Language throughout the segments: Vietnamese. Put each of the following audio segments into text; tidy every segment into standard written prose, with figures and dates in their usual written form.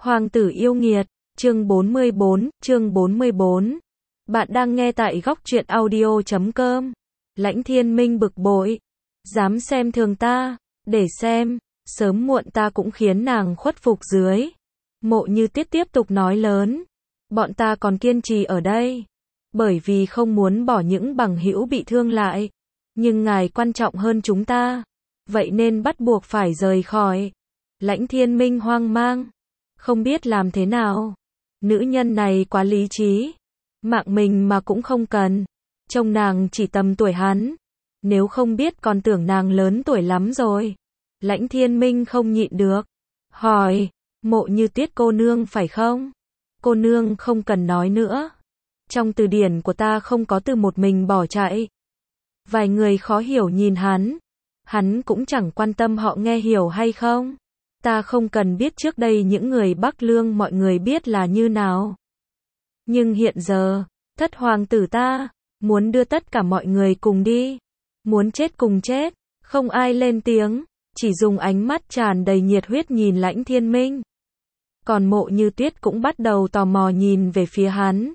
Hoàng tử yêu nghiệt, chương 44. Bạn đang nghe tại góc truyện audio.com. Lãnh Thiên Minh bực bội. Dám xem thường ta, để xem, sớm muộn ta cũng khiến nàng khuất phục dưới. Mộ Như Tiết tiếp tục nói lớn. Bọn ta còn kiên trì ở đây, bởi vì không muốn bỏ những bằng hữu bị thương lại. Nhưng ngài quan trọng hơn chúng ta, vậy nên bắt buộc phải rời khỏi. Lãnh Thiên Minh hoang mang, không biết làm thế nào. Nữ nhân này quá lý trí, mạng mình mà cũng không cần. Trông nàng chỉ tầm tuổi hắn, nếu không biết còn tưởng nàng lớn tuổi lắm rồi. Lãnh Thiên Minh không nhịn được, hỏi, Mộ Như Tiết cô nương phải không? Cô nương không cần nói nữa. Trong từ điển của ta không có từ một mình bỏ chạy. Vài người khó hiểu nhìn hắn cũng chẳng quan tâm họ nghe hiểu hay không. Ta không cần biết trước đây những người Bắc Lương mọi người biết là như nào. Nhưng hiện giờ, thất hoàng tử ta, muốn đưa tất cả mọi người cùng đi. Muốn chết cùng chết, không ai lên tiếng, chỉ dùng ánh mắt tràn đầy nhiệt huyết nhìn Lãnh Thiên Minh. Còn Mộ Như Tuyết cũng bắt đầu tò mò nhìn về phía hắn.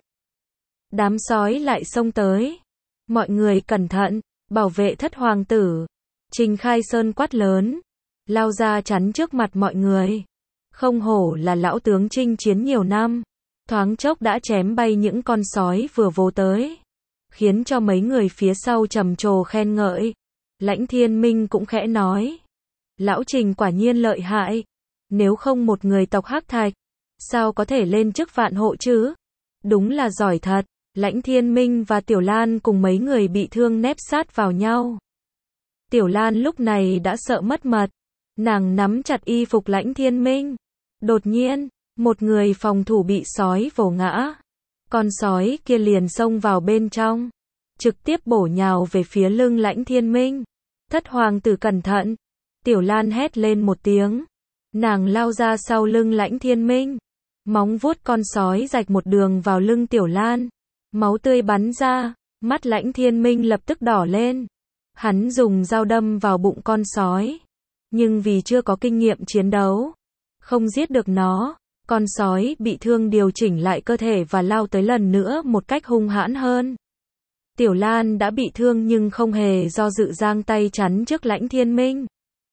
Đám sói lại xông tới. Mọi người cẩn thận, bảo vệ thất hoàng tử. Trình Khai Sơn quát lớn, lao ra chắn trước mặt mọi người. Không hổ là lão tướng chinh chiến nhiều năm, thoáng chốc đã chém bay những con sói vừa vồ tới, khiến cho mấy người phía sau trầm trồ khen ngợi. Lãnh Thiên Minh cũng khẽ nói, lão Trình quả nhiên lợi hại, nếu không một người tộc Hắc Thạch, sao có thể lên chức vạn hộ chứ? Đúng là giỏi thật. Lãnh Thiên Minh và Tiểu Lan cùng mấy người bị thương nép sát vào nhau. Tiểu Lan lúc này đã sợ mất mật, nàng nắm chặt y phục Lãnh Thiên Minh. Đột nhiên, một người phòng thủ bị sói vồ ngã. Con sói kia liền xông vào bên trong, trực tiếp bổ nhào về phía lưng Lãnh Thiên Minh. Thất hoàng tử cẩn thận, Tiểu Lan hét lên một tiếng. Nàng lao ra sau lưng Lãnh Thiên Minh, móng vuốt con sói rạch một đường vào lưng Tiểu Lan. Máu tươi bắn ra, mắt Lãnh Thiên Minh lập tức đỏ lên. Hắn dùng dao đâm vào bụng con sói, nhưng vì chưa có kinh nghiệm chiến đấu, không giết được nó. Con sói bị thương điều chỉnh lại cơ thể và lao tới lần nữa một cách hung hãn hơn. Tiểu Lan đã bị thương nhưng không hề do dự giang tay chắn trước Lãnh Thiên Minh.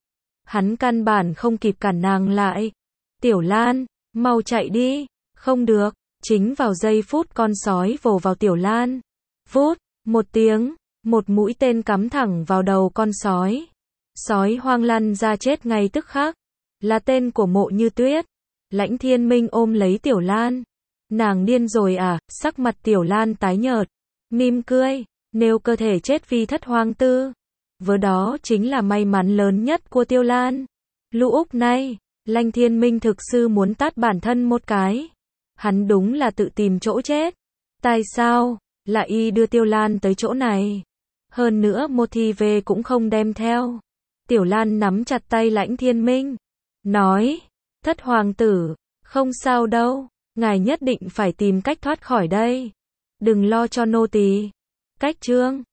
Hắn căn bản không kịp cản nàng lại. Tiểu Lan, mau chạy đi. Không được. Chính vào giây phút con sói vồ vào Tiểu Lan. Vút, một tiếng, một mũi tên cắm thẳng vào đầu con sói. Sói hoang lăn ra chết ngay tức khắc. Là tên của Mộ Như Tuyết. Lãnh Thiên Minh ôm lấy Tiểu Lan. Nàng điên rồi à? Sắc mặt Tiểu Lan tái nhợt, mỉm cười, nếu cơ thể chết vì thất hoàng tử, với đó chính là may mắn lớn nhất của Tiểu Lan. Lũ Úc này, Lãnh Thiên Minh thực sự muốn tát bản thân một cái. Hắn đúng là tự tìm chỗ chết. Tại sao lại y đưa Tiểu Lan tới chỗ này? Hơn nữa motive cũng không đem theo. Tiểu Lan nắm chặt tay Lãnh Thiên Minh, nói, thất hoàng tử, không sao đâu, ngài nhất định phải tìm cách thoát khỏi đây. Đừng lo cho nô tỳ. Cách chương